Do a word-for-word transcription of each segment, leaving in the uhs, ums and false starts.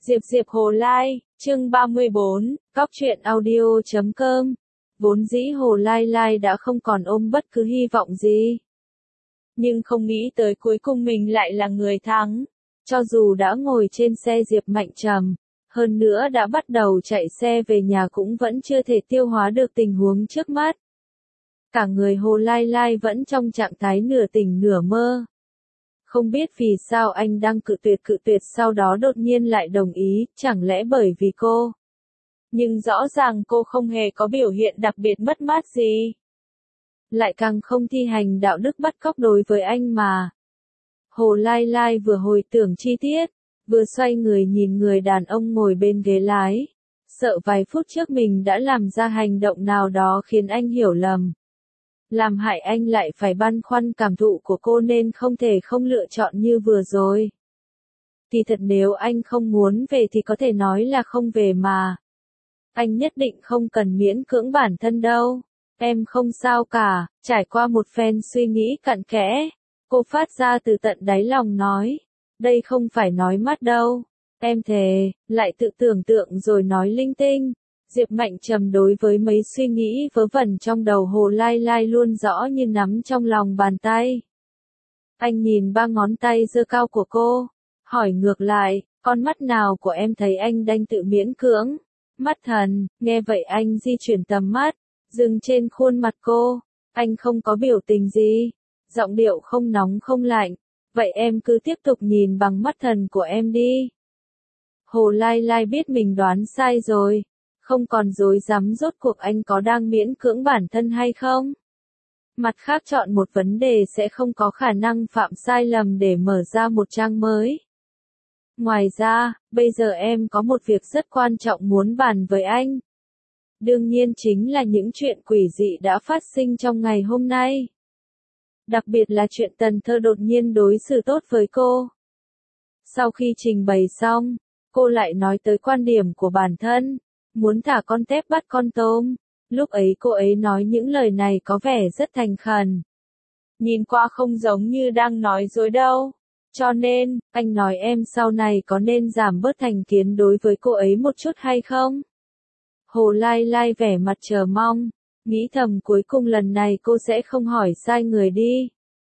Diệp Diệp Hồ Lai, chương ba mươi bốn, Cóc truyện audio chấm com. Vốn dĩ Hồ Lai Lai đã không còn ôm bất cứ hy vọng gì. Nhưng không nghĩ tới cuối cùng mình lại là người thắng. Cho dù đã ngồi trên xe Diệp Mạnh Trầm, hơn nữa đã bắt đầu chạy xe về nhà cũng vẫn chưa thể tiêu hóa được tình huống trước mắt. Cả người Hồ Lai Lai vẫn trong trạng thái nửa tỉnh nửa mơ. Không biết vì sao anh đang cự tuyệt cự tuyệt sau đó đột nhiên lại đồng ý, chẳng lẽ bởi vì cô. Nhưng rõ ràng cô không hề có biểu hiện đặc biệt mất mát gì. Lại càng không thi hành đạo đức bắt cóc đối với anh mà. Hồ Lai Lai vừa hồi tưởng chi tiết, vừa xoay người nhìn người đàn ông ngồi bên ghế lái. Sợ vài phút trước mình đã làm ra hành động nào đó khiến anh hiểu lầm. Làm hại anh lại phải băn khoăn cảm thụ của cô nên không thể không lựa chọn như vừa rồi. Thì thật nếu anh không muốn về thì có thể nói là không về mà. Anh nhất định không cần miễn cưỡng bản thân đâu. Em không sao cả, trải qua một phen suy nghĩ cặn kẽ. Cô phát ra từ tận đáy lòng nói. Đây không phải nói mắt đâu. Em thề, lại tự tưởng tượng rồi nói linh tinh. Diệp Mạnh Trầm đối với mấy suy nghĩ vớ vẩn trong đầu Hồ Lai Lai luôn rõ như nắm trong lòng bàn tay. Anh nhìn ba ngón tay giơ cao của cô, hỏi ngược lại, con mắt nào của em thấy anh đang tự miễn cưỡng? Mắt thần, nghe vậy anh di chuyển tầm mắt, dừng trên khuôn mặt cô, anh không có biểu tình gì, giọng điệu không nóng không lạnh, vậy em cứ tiếp tục nhìn bằng mắt thần của em đi. Hồ Lai Lai biết mình đoán sai rồi. Không còn dối dám rốt cuộc anh có đang miễn cưỡng bản thân hay không? Mặt khác chọn một vấn đề sẽ không có khả năng phạm sai lầm để mở ra một trang mới. Ngoài ra, bây giờ em có một việc rất quan trọng muốn bàn với anh. Đương nhiên chính là những chuyện quỷ dị đã phát sinh trong ngày hôm nay. Đặc biệt là chuyện Tần Thơ đột nhiên đối xử tốt với cô. Sau khi trình bày xong, cô lại nói tới quan điểm của bản thân. Muốn thả con tép bắt con tôm. Lúc ấy cô ấy nói những lời này có vẻ rất thành khẩn. Nhìn qua không giống như đang nói dối đâu. Cho nên, anh nói em sau này có nên giảm bớt thành kiến đối với cô ấy một chút hay không? Hồ Lai Lai vẻ mặt chờ mong. Nghĩ thầm cuối cùng lần này cô sẽ không hỏi sai người đi.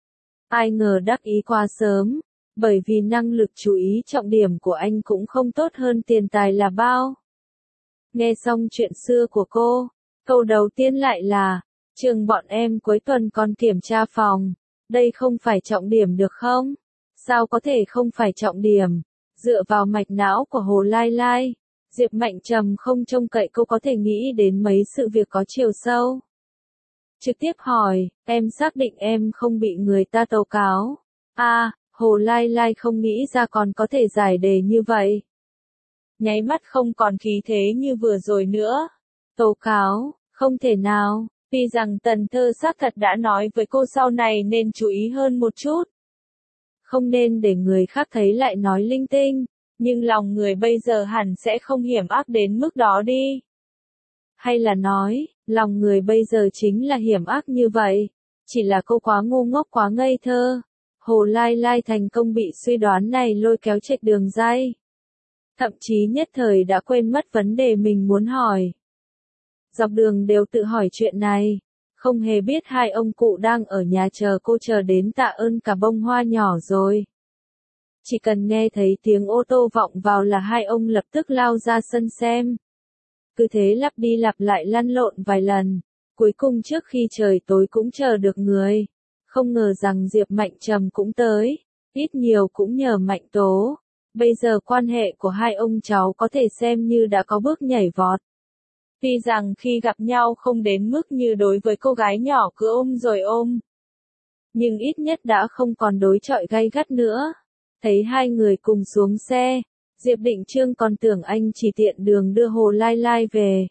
Ai ngờ đắc ý quá sớm. Bởi vì năng lực chú ý trọng điểm của anh cũng không tốt hơn tiền tài là bao. Nghe xong chuyện xưa của cô, câu đầu tiên lại là, trường bọn em cuối tuần còn kiểm tra phòng, đây không phải trọng điểm được không? Sao có thể không phải trọng điểm? Dựa vào mạch não của Hồ Lai Lai, Diệp Mạnh Trầm không trông cậy cô có thể nghĩ đến mấy sự việc có chiều sâu. Trực tiếp hỏi, em xác định em không bị người ta tố cáo? À, Hồ Lai Lai không nghĩ ra còn có thể giải đề như vậy. Nháy mắt không còn khí thế như vừa rồi nữa. Tố cáo, không thể nào, tuy rằng Tần Thơ xác thật đã nói với cô sau này nên chú ý hơn một chút. Không nên để người khác thấy lại nói linh tinh, nhưng lòng người bây giờ hẳn sẽ không hiểm ác đến mức đó đi. Hay là nói, lòng người bây giờ chính là hiểm ác như vậy, chỉ là cô quá ngu ngốc quá ngây thơ. Hồ Lai Lai thành công bị suy đoán này lôi kéo chệch đường ray. Thậm chí nhất thời đã quên mất vấn đề mình muốn hỏi. Dọc đường đều tự hỏi chuyện này, không hề biết hai ông cụ đang ở nhà chờ cô chờ đến tạ ơn cả bông hoa nhỏ rồi. Chỉ cần nghe thấy tiếng ô tô vọng vào là hai ông lập tức lao ra sân xem. Cứ thế lặp đi lặp lại lăn lộn vài lần, cuối cùng trước khi trời tối cũng chờ được người. Không ngờ rằng Diệp Mạnh Trầm cũng tới, ít nhiều cũng nhờ Mạnh Tố. Bây giờ quan hệ của hai ông cháu có thể xem như đã có bước nhảy vọt. Tuy rằng khi gặp nhau không đến mức như đối với cô gái nhỏ cứ ôm rồi ôm. Nhưng ít nhất đã không còn đối chọi gay gắt nữa. Thấy hai người cùng xuống xe, Diệp Định Trương còn tưởng anh chỉ tiện đường đưa Hồ Lai Lai về.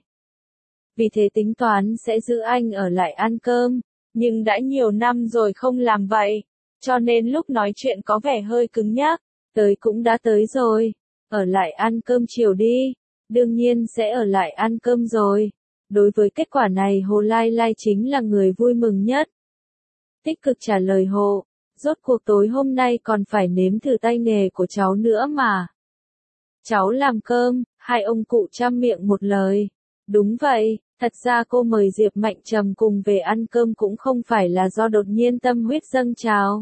Vì thế tính toán sẽ giữ anh ở lại ăn cơm, nhưng đã nhiều năm rồi không làm vậy, cho nên lúc nói chuyện có vẻ hơi cứng nhắc. Tới cũng đã tới rồi, ở lại ăn cơm chiều đi, đương nhiên sẽ ở lại ăn cơm rồi. Đối với kết quả này Hồ Lai Lai chính là người vui mừng nhất. Tích cực trả lời Hồ, rốt cuộc tối hôm nay còn phải nếm thử tay nghề của cháu nữa mà. Cháu làm cơm, hai ông cụ chăm miệng một lời. Đúng vậy, thật ra cô mời Diệp Mạnh Trầm cùng về ăn cơm cũng không phải là do đột nhiên tâm huyết dâng trào.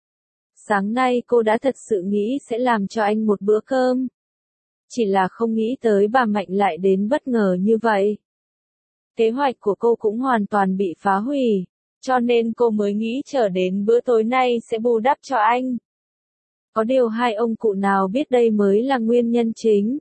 Sáng nay cô đã thật sự nghĩ sẽ làm cho anh một bữa cơm. Chỉ là không nghĩ tới bà Mạnh lại đến bất ngờ như vậy. Kế hoạch của cô cũng hoàn toàn bị phá hủy, cho nên cô mới nghĩ chờ đến bữa tối nay sẽ bù đắp cho anh. Có điều hai ông cụ nào biết đây mới là nguyên nhân chính.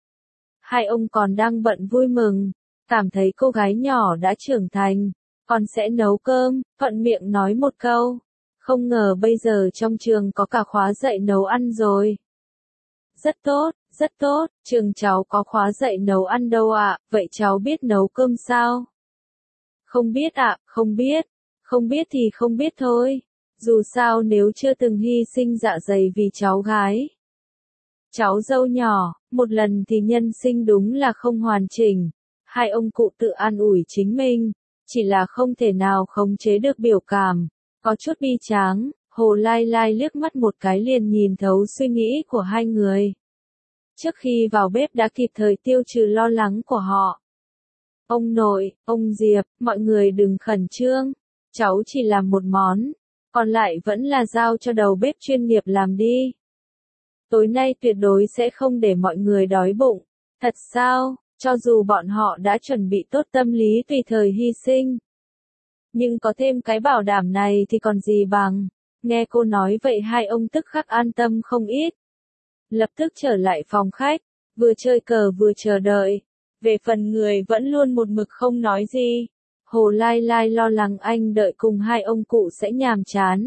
Hai ông còn đang bận vui mừng, cảm thấy cô gái nhỏ đã trưởng thành, còn sẽ nấu cơm, thuận miệng nói một câu. Không ngờ bây giờ trong trường có cả khóa dạy nấu ăn rồi. Rất tốt, rất tốt, trường cháu có khóa dạy nấu ăn đâu ạ, vậy cháu biết nấu cơm sao? Không biết ạ, không biết, không biết thì không biết thôi, dù sao nếu chưa từng hy sinh dạ dày vì cháu gái. Cháu dâu nhỏ, một lần thì nhân sinh đúng là không hoàn chỉnh, hai ông cụ tự an ủi chính mình, chỉ là không thể nào khống chế được biểu cảm, có chút bi tráng. Hồ Lai Lai liếc mắt một cái liền nhìn thấu suy nghĩ của hai người. Trước khi vào bếp đã kịp thời tiêu trừ lo lắng của họ. Ông nội, ông Diệp, mọi người đừng khẩn trương, cháu chỉ làm một món, còn lại vẫn là giao cho đầu bếp chuyên nghiệp làm đi. Tối nay tuyệt đối sẽ không để mọi người đói bụng. Thật sao, cho dù bọn họ đã chuẩn bị tốt tâm lý tùy thời hy sinh. Nhưng có thêm cái bảo đảm này thì còn gì bằng. Nghe cô nói vậy hai ông tức khắc an tâm không ít. Lập tức trở lại phòng khách, vừa chơi cờ vừa chờ đợi. Về phần người vẫn luôn một mực không nói gì. Hồ Lai Lai lo lắng anh đợi cùng hai ông cụ sẽ nhàm chán.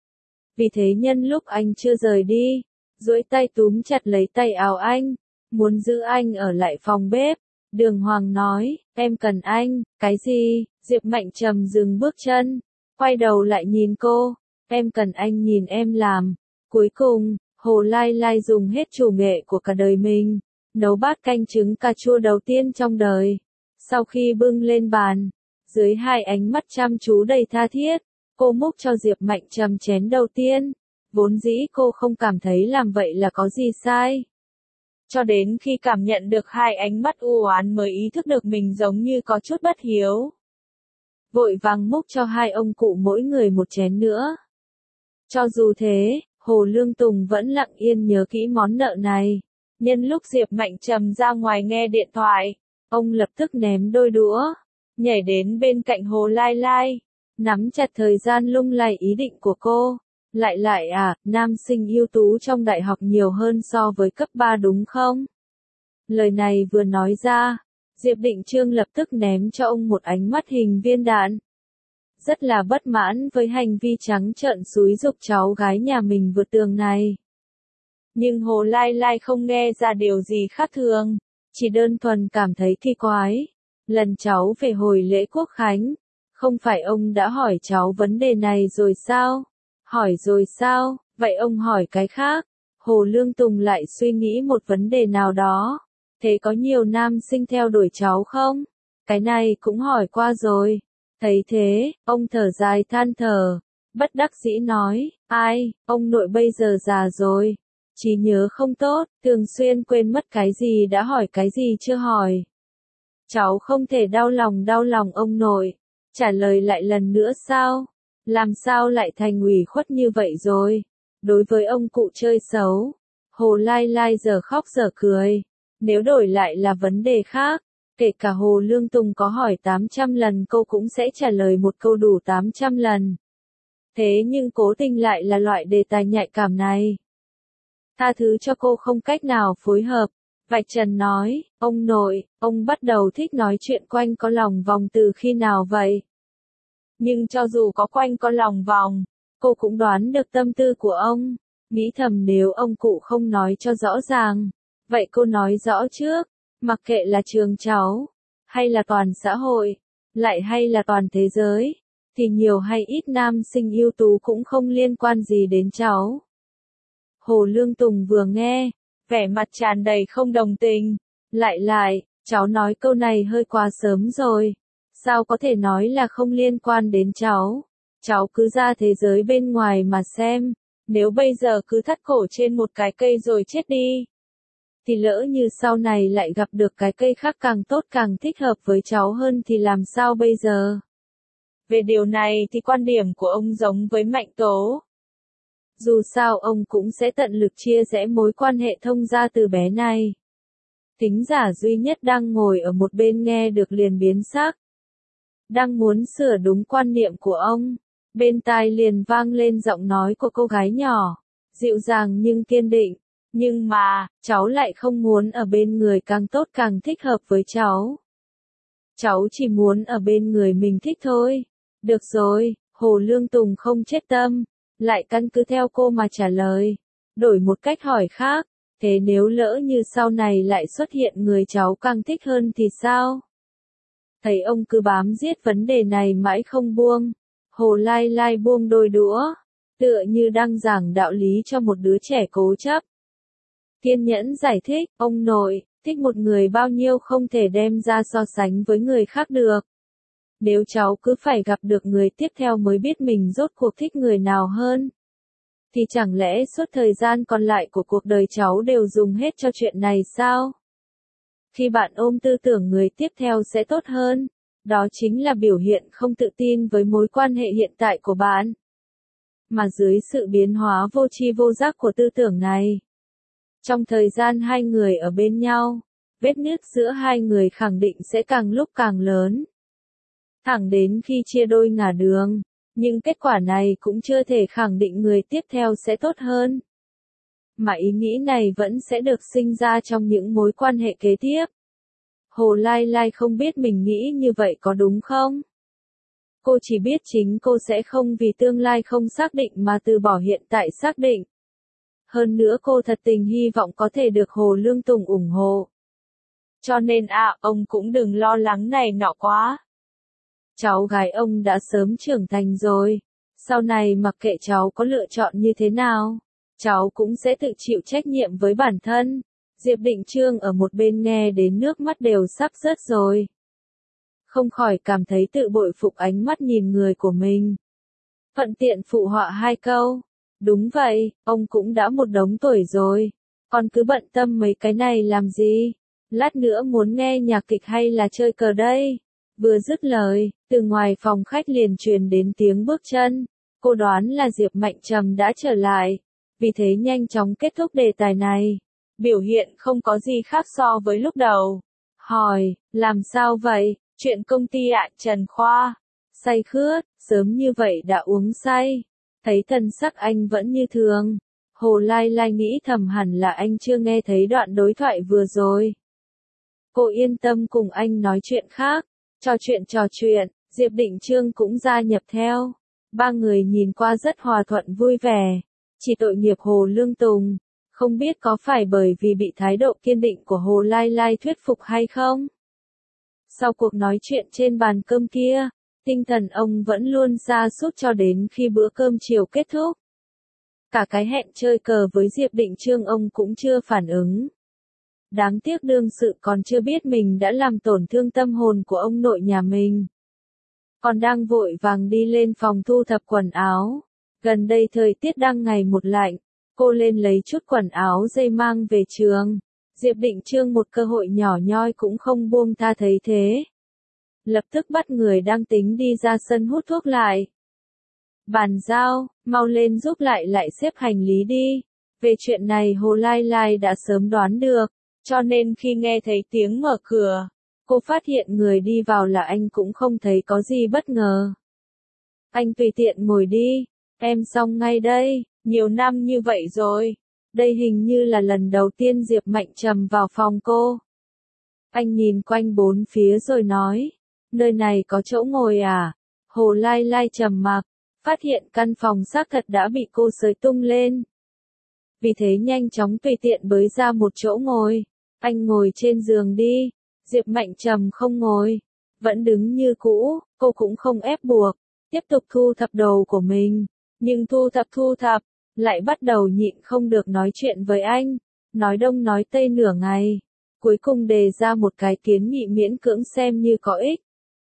Vì thế nhân lúc anh chưa rời đi, duỗi tay túm chặt lấy tay áo anh, muốn giữ anh ở lại phòng bếp. Đường Hoàng nói, em cần anh, cái gì? Diệp Mạnh Trầm dừng bước chân, quay đầu lại nhìn cô. Em cần anh nhìn em làm. Cuối cùng, Hồ Lai Lai dùng hết chủ nghệ của cả đời mình, nấu bát canh trứng cà chua đầu tiên trong đời. Sau khi bưng lên bàn, dưới hai ánh mắt chăm chú đầy tha thiết, cô múc cho Diệp Mạnh Trầm chén đầu tiên. Vốn dĩ cô không cảm thấy làm vậy là có gì sai. Cho đến khi cảm nhận được hai ánh mắt u oán mới ý thức được mình giống như có chút bất hiếu. Vội vàng múc cho hai ông cụ mỗi người một chén nữa. Cho dù thế, Hồ Lương Tùng vẫn lặng yên nhớ kỹ món nợ này. Nhân lúc Diệp Mạnh Trầm ra ngoài nghe điện thoại, ông lập tức ném đôi đũa, nhảy đến bên cạnh Hồ Lai Lai, nắm chặt thời gian lung lay ý định của cô. Lại lại à, nam sinh ưu tú trong đại học nhiều hơn so với cấp ba đúng không? Lời này vừa nói ra, Diệp Định Trương lập tức ném cho ông một ánh mắt hình viên đạn. Rất là bất mãn với hành vi trắng trợn xúi giục cháu gái nhà mình vượt tường này. Nhưng Hồ Lai Lai không nghe ra điều gì khác thường, chỉ đơn thuần cảm thấy kỳ quái. Lần cháu về hồi lễ quốc khánh, không phải ông đã hỏi cháu vấn đề này rồi sao? Hỏi rồi sao, vậy ông hỏi cái khác. Hồ Lương Tùng lại suy nghĩ một vấn đề nào đó. Thế có nhiều nam sinh theo đuổi cháu không? Cái này cũng hỏi qua rồi. Thấy thế, ông thở dài than thở, bất đắc dĩ nói, ai, ông nội bây giờ già rồi, trí nhớ không tốt, thường xuyên quên mất cái gì đã hỏi cái gì chưa hỏi. Cháu không thể đau lòng đau lòng ông nội, trả lời lại lần nữa sao? Làm sao lại thành ủy khuất như vậy rồi? Đối với ông cụ chơi xấu, Hồ Lai Lai giờ khóc giờ cười. Nếu đổi lại là vấn đề khác, kể cả Hồ Lương Tùng có hỏi tám trăm lần cô cũng sẽ trả lời một câu đủ tám trăm lần. Thế nhưng cố tình lại là loại đề tài nhạy cảm này. Tha thứ cho cô không cách nào phối hợp. Vạch Trần nói, ông nội, ông bắt đầu thích nói chuyện quanh co lòng vòng từ khi nào vậy? Nhưng cho dù có quanh co lòng vòng, cô cũng đoán được tâm tư của ông. Nghĩ thầm nếu ông cụ không nói cho rõ ràng, vậy cô nói rõ trước, mặc kệ là trường cháu, hay là toàn xã hội, lại hay là toàn thế giới, thì nhiều hay ít nam sinh ưu tú cũng không liên quan gì đến cháu. Hồ Lương Tùng vừa nghe, vẻ mặt tràn đầy không đồng tình, lại lại, cháu nói câu này hơi quá sớm rồi, sao có thể nói là không liên quan đến cháu, cháu cứ ra thế giới bên ngoài mà xem, nếu bây giờ cứ thắt cổ trên một cái cây rồi chết đi, thì lỡ như sau này lại gặp được cái cây khác càng tốt càng thích hợp với cháu hơn thì làm sao bây giờ? Về điều này thì quan điểm của ông giống với Mạnh Tố. Dù sao ông cũng sẽ tận lực chia rẽ mối quan hệ thông gia từ bé này. Thính giả duy nhất đang ngồi ở một bên nghe được liền biến sắc. Đang muốn sửa đúng quan niệm của ông, bên tai liền vang lên giọng nói của cô gái nhỏ, dịu dàng nhưng kiên định. Nhưng mà, cháu lại không muốn ở bên người càng tốt càng thích hợp với cháu. Cháu chỉ muốn ở bên người mình thích thôi. Được rồi, Hồ Lương Tùng không chết tâm, lại căn cứ theo cô mà trả lời. Đổi một cách hỏi khác, thế nếu lỡ như sau này lại xuất hiện người cháu càng thích hơn thì sao? Thấy ông cứ bám giết vấn đề này mãi không buông, Hồ Lai Lai buông đôi đũa, tựa như đang giảng đạo lý cho một đứa trẻ cố chấp. Kiên nhẫn giải thích, ông nội, thích một người bao nhiêu không thể đem ra so sánh với người khác được. Nếu cháu cứ phải gặp được người tiếp theo mới biết mình rốt cuộc thích người nào hơn, thì chẳng lẽ suốt thời gian còn lại của cuộc đời cháu đều dùng hết cho chuyện này sao? Khi bạn ôm tư tưởng người tiếp theo sẽ tốt hơn, đó chính là biểu hiện không tự tin với mối quan hệ hiện tại của bạn. Mà dưới sự biến hóa vô tri vô giác của tư tưởng này, trong thời gian hai người ở bên nhau, vết nứt giữa hai người khẳng định sẽ càng lúc càng lớn. Thẳng đến khi chia đôi ngả đường, nhưng kết quả này cũng chưa thể khẳng định người tiếp theo sẽ tốt hơn. Mà ý nghĩ này vẫn sẽ được sinh ra trong những mối quan hệ kế tiếp. Hồ Lai Lai không biết mình nghĩ như vậy có đúng không? Cô chỉ biết chính cô sẽ không vì tương lai không xác định mà từ bỏ hiện tại xác định. Hơn nữa cô thật tình hy vọng có thể được Hồ Lương Tùng ủng hộ. Cho nên à, ông cũng đừng lo lắng này nọ quá. Cháu gái ông đã sớm trưởng thành rồi. Sau này mặc kệ cháu có lựa chọn như thế nào, cháu cũng sẽ tự chịu trách nhiệm với bản thân. Diệp Định Trương ở một bên nghe đến nước mắt đều sắp rớt rồi. Không khỏi cảm thấy tự bội phục ánh mắt nhìn người của mình. Thuận tiện phụ họa hai câu. Đúng vậy, ông cũng đã một đống tuổi rồi. Còn cứ bận tâm mấy cái này làm gì? Lát nữa muốn nghe nhạc kịch hay là chơi cờ đây? Vừa dứt lời, từ ngoài phòng khách liền truyền đến tiếng bước chân. Cô đoán là Diệp Mạnh Trầm đã trở lại. Vì thế nhanh chóng kết thúc đề tài này. Biểu hiện không có gì khác so với lúc đầu. Hỏi, làm sao vậy? Chuyện công ty ạ, Trần Khoa. Say khướt, sớm như vậy đã uống say. Thấy thần sắc anh vẫn như thường. Hồ Lai Lai nghĩ thầm hẳn là anh chưa nghe thấy đoạn đối thoại vừa rồi. Cô yên tâm cùng anh nói chuyện khác. Trò chuyện trò chuyện, Diệp Định Trương cũng gia nhập theo. Ba người nhìn qua rất hòa thuận vui vẻ. Chỉ tội nghiệp Hồ Lương Tùng. Không biết có phải bởi vì bị thái độ kiên định của Hồ Lai Lai thuyết phục hay không? Sau cuộc nói chuyện trên bàn cơm kia, tinh thần ông vẫn luôn sa sút cho đến khi bữa cơm chiều kết thúc. Cả cái hẹn chơi cờ với Diệp Định Trương ông cũng chưa phản ứng. Đáng tiếc đương sự còn chưa biết mình đã làm tổn thương tâm hồn của ông nội nhà mình. Còn đang vội vàng đi lên phòng thu thập quần áo. Gần đây thời tiết đang ngày một lạnh, cô lên lấy chút quần áo dây mang về trường. Diệp Định Trương một cơ hội nhỏ nhoi cũng không buông tha thấy thế. Lập tức bắt người đang tính đi ra sân hút thuốc lại. Bàn giao, mau lên giúp lại lại xếp hành lý đi. Về chuyện này Hồ Lai Lai đã sớm đoán được, cho nên khi nghe thấy tiếng mở cửa, cô phát hiện người đi vào là anh cũng không thấy có gì bất ngờ. Anh tùy tiện ngồi đi, em xong ngay đây, nhiều năm như vậy rồi. Đây hình như là lần đầu tiên Diệp Mạnh Trầm vào phòng cô. Anh nhìn quanh bốn phía rồi nói, nơi này có chỗ ngồi à? Hồ Lai Lai trầm mặc, phát hiện căn phòng xác thật đã bị cô xới tung lên. Vì thế nhanh chóng tùy tiện bới ra một chỗ ngồi. Anh ngồi trên giường đi. Diệp Mạnh Trầm không ngồi, vẫn đứng như cũ, cô cũng không ép buộc, tiếp tục thu thập đồ của mình. Nhưng thu thập thu thập, lại bắt đầu nhịn không được nói chuyện với anh, nói đông nói tây nửa ngày, cuối cùng đề ra một cái kiến nghị miễn cưỡng xem như có ích.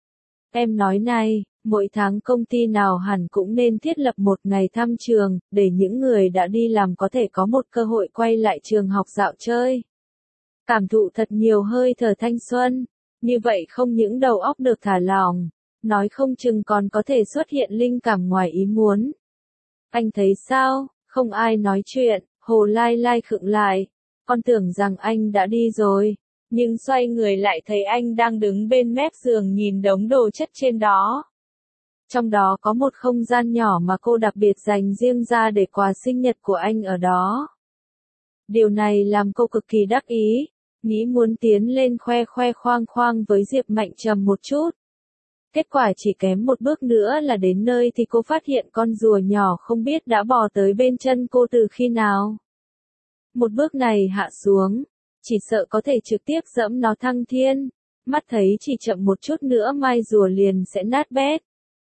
Em nói này, mỗi tháng công ty nào hẳn cũng nên thiết lập một ngày thăm trường, để những người đã đi làm có thể có một cơ hội quay lại trường học dạo chơi. cảm thụ thật nhiều hơi thở thanh xuân, như vậy không những đầu óc được thả lỏng, nói không chừng còn có thể xuất hiện linh cảm ngoài ý muốn. Anh thấy sao? Không ai nói chuyện, Hồ Lai Lai khựng lại, con tưởng rằng anh đã đi rồi, nhưng xoay người lại thấy anh đang đứng bên mép giường nhìn đống đồ chất trên đó. Trong đó có một không gian nhỏ mà cô đặc biệt dành riêng ra để quà sinh nhật của anh ở đó. Điều này làm cô cực kỳ đắc ý, nghĩ muốn tiến lên khoe khoe khoang khoang với Diệp Mạnh Trầm một chút. Kết quả chỉ kém một bước nữa là đến nơi thì cô phát hiện con rùa nhỏ không biết đã bò tới bên chân cô từ khi nào. Một bước này hạ xuống, chỉ sợ có thể trực tiếp dẫm nó thăng thiên, mắt thấy chỉ chậm một chút nữa mai rùa liền sẽ nát bét.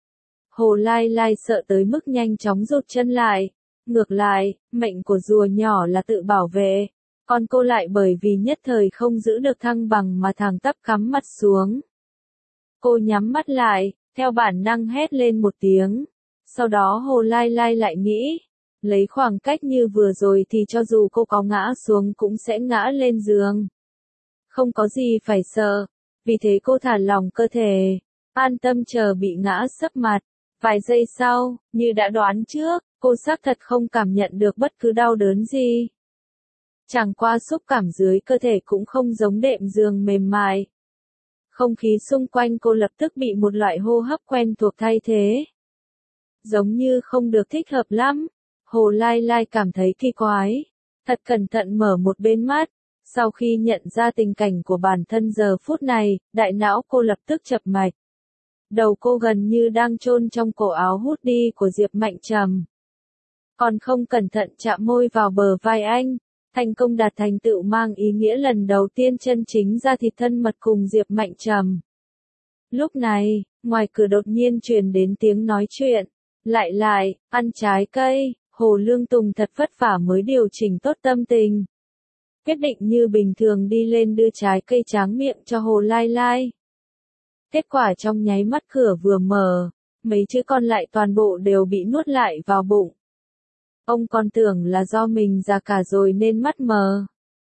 Hồ Lai Lai sợ tới mức nhanh chóng rụt chân lại, ngược lại, mệnh của rùa nhỏ là tự bảo vệ, còn cô lại bởi vì nhất thời không giữ được thăng bằng mà thẳng tắp cắm mặt xuống. Cô nhắm mắt lại, theo bản năng hét lên một tiếng, sau đó Hồ Lai Lai lại nghĩ, lấy khoảng cách như vừa rồi thì cho dù cô có ngã xuống cũng sẽ ngã lên giường. Không có gì phải sợ, vì thế cô thả lỏng cơ thể, an tâm chờ bị ngã sấp mặt. Vài giây sau, như đã đoán trước, cô xác thật không cảm nhận được bất cứ đau đớn gì. Chẳng qua xúc cảm dưới cơ thể cũng không giống đệm giường mềm mại. Không khí xung quanh cô lập tức bị một loại hô hấp quen thuộc thay thế. Giống như không được thích hợp lắm, Hồ Lai Lai cảm thấy kỳ quái, thật cẩn thận mở một bên mắt. Sau khi nhận ra tình cảnh của bản thân giờ phút này, đại não cô lập tức chập mạch. Đầu cô gần như đang chôn trong cổ áo hút đi của Diệp Mạnh Trầm. Còn không cẩn thận chạm môi vào bờ vai anh, thành công đạt thành tựu mang ý nghĩa lần đầu tiên chân chính ra thịt thân mật cùng Diệp Mạnh Trầm. Lúc này, ngoài cửa đột nhiên truyền đến tiếng nói chuyện, lại lại, ăn trái cây, Hồ Lương Tùng thật vất vả mới điều chỉnh tốt tâm tình. Quyết định như bình thường đi lên đưa trái cây tráng miệng cho Hồ Lai Lai. Kết quả trong nháy mắt cửa vừa mở, mấy chữ còn lại toàn bộ đều bị nuốt lại vào bụng. Ông còn tưởng là do mình già cả rồi nên mắt mờ.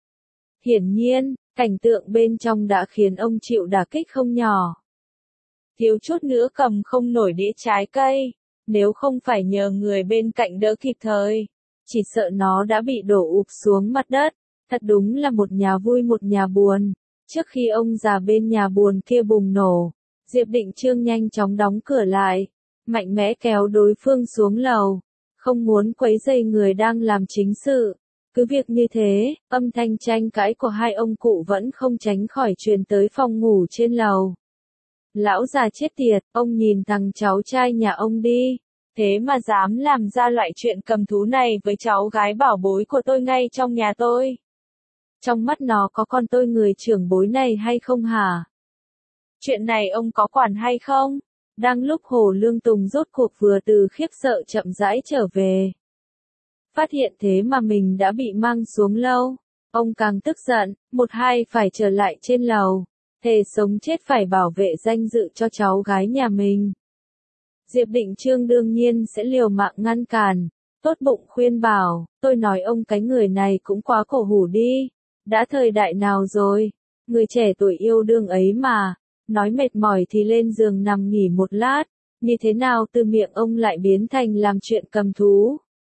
Hiển nhiên, cảnh tượng bên trong đã khiến ông chịu đả kích không nhỏ. Thiếu chút nữa cầm không nổi đĩa trái cây, nếu không phải nhờ người bên cạnh đỡ kịp thời, chỉ sợ nó đã bị đổ ụp xuống mặt đất. Thật đúng là một nhà vui một nhà buồn. Trước khi ông già bên nhà buồn kia bùng nổ, Diệp Định Trương nhanh chóng đóng cửa lại, mạnh mẽ kéo đối phương xuống lầu, không muốn quấy rầy người đang làm chính sự. Cứ việc như thế, âm thanh tranh cãi của hai ông cụ vẫn không tránh khỏi truyền tới phòng ngủ trên lầu. Lão già chết tiệt, ông nhìn thằng cháu trai nhà ông đi, thế mà dám làm ra loại chuyện cầm thú này với cháu gái bảo bối của tôi ngay trong nhà tôi. Trong mắt nó có con tôi người trưởng bối này hay không hả? Chuyện này ông có quản hay không? Đang lúc Hồ Lương Tùng rốt cuộc vừa từ khiếp sợ chậm rãi trở về. Phát hiện thế mà mình đã bị mang xuống lâu. Ông càng tức giận, một hai phải trở lại trên lầu. Thề sống chết phải bảo vệ danh dự cho cháu gái nhà mình. Diệp Định Trương đương nhiên sẽ liều mạng ngăn cản. Tốt bụng khuyên bảo, tôi nói ông cái người này cũng quá cổ hủ đi. Đã thời đại nào rồi? Người trẻ tuổi yêu đương ấy mà. Nói mệt mỏi thì lên giường nằm nghỉ một lát. Như thế nào từ miệng ông lại biến thành làm chuyện cầm thú?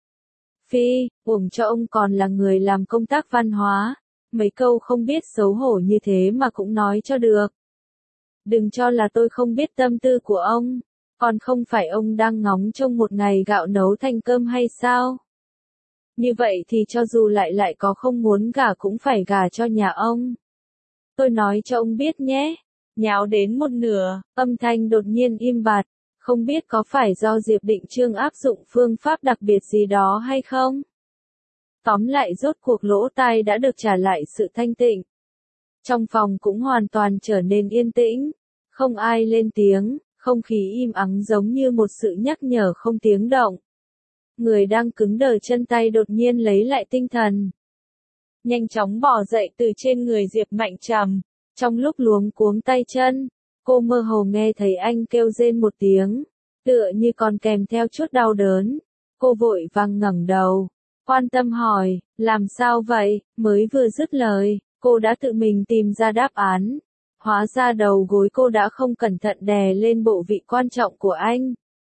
Phi, uổng cho ông còn là người làm công tác văn hóa. Mấy câu không biết xấu hổ như thế mà cũng nói cho được. Đừng cho là tôi không biết tâm tư của ông. Còn không phải ông đang ngóng trông một ngày gạo nấu thành cơm hay sao? Như vậy thì cho dù lại lại có không muốn gả cũng phải gả cho nhà ông. Tôi nói cho ông biết nhé. Nháo đến một nửa, âm thanh đột nhiên im bặt. Không biết có phải do Diệp Định Trương áp dụng phương pháp đặc biệt gì đó hay không? Tóm lại rốt cuộc lỗ tai đã được trả lại sự thanh tịnh. Trong phòng cũng hoàn toàn trở nên yên tĩnh. Không ai lên tiếng, không khí im ắng giống như một sự nhắc nhở không tiếng động. Người đang cứng đờ chân tay đột nhiên lấy lại tinh thần. Nhanh chóng bò dậy từ trên người Diệp Mạnh Trầm. Trong lúc luống cuống tay chân, cô mơ hồ nghe thấy anh kêu rên một tiếng, tựa như còn kèm theo chút đau đớn. Cô vội vàng ngẩng đầu, quan tâm hỏi, làm sao vậy? Mới vừa dứt lời, cô đã tự mình tìm ra đáp án. Hóa ra đầu gối cô đã không cẩn thận đè lên bộ vị quan trọng của anh.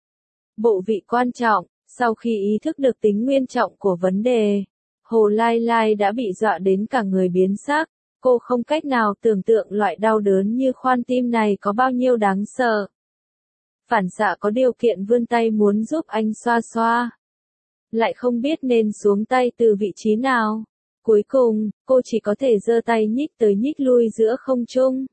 Bộ vị quan trọng, sau khi ý thức được tính nghiêm trọng của vấn đề, Hồ Lai Lai đã bị dọa đến cả người biến sắc. Cô không cách nào tưởng tượng loại đau đớn như khoan tim này có bao nhiêu đáng sợ. Phản xạ có điều kiện vươn tay muốn giúp anh xoa xoa. Lại không biết nên xuống tay từ vị trí nào. Cuối cùng, cô chỉ có thể giơ tay nhích tới nhích lui giữa không trung.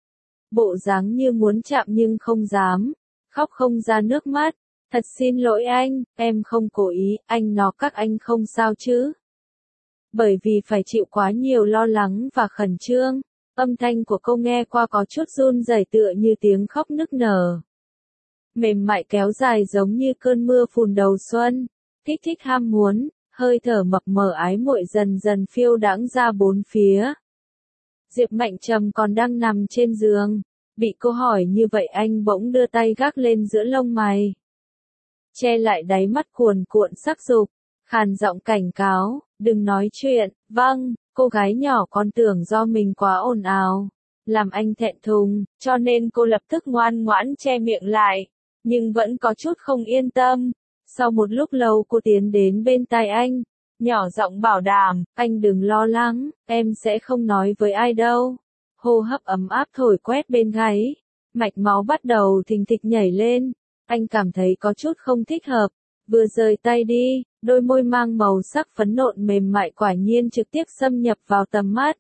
Bộ dáng như muốn chạm nhưng không dám. Khóc không ra nước mắt. Thật xin lỗi anh, em không cố ý, anh nó các anh không sao chứ. Bởi vì phải chịu quá nhiều lo lắng và khẩn trương, âm thanh của cô nghe qua có chút run rẩy tựa như tiếng khóc nức nở. Mềm mại kéo dài giống như cơn mưa phùn đầu xuân, kích thích ham muốn, hơi thở mập mờ ái muội dần dần phiêu đãng ra bốn phía. Diệp Mạnh Trầm còn đang nằm trên giường, bị cô hỏi như vậy anh bỗng đưa tay gác lên giữa lông mày. Che lại đáy mắt cuồn cuộn sắc dục, khàn giọng cảnh cáo, đừng nói chuyện. Vâng, cô gái nhỏ còn tưởng do mình quá ồn ào, làm anh thẹn thùng, cho nên cô lập tức ngoan ngoãn che miệng lại, nhưng vẫn có chút không yên tâm. Sau một lúc lâu cô tiến đến bên tai anh, nhỏ giọng bảo đảm, anh đừng lo lắng, em sẽ không nói với ai đâu. Hô hấp ấm áp thổi quét bên gáy, mạch máu bắt đầu thình thịch nhảy lên. Anh cảm thấy có chút không thích hợp, vừa rời tay đi, đôi môi mang màu sắc phấn nộn mềm mại quả nhiên trực tiếp xâm nhập vào tầm mắt.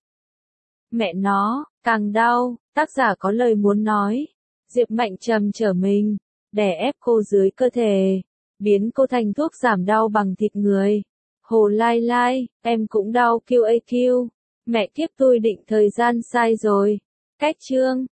Mẹ nó, càng đau, tác giả có lời muốn nói. Diệp Mạnh Trầm trở mình, đè ép cô dưới cơ thể, biến cô thành thuốc giảm đau bằng thịt người. Hồ Lai Lai, em cũng đau quy a quy. Mẹ kiếp tôi định thời gian sai rồi. Cách chương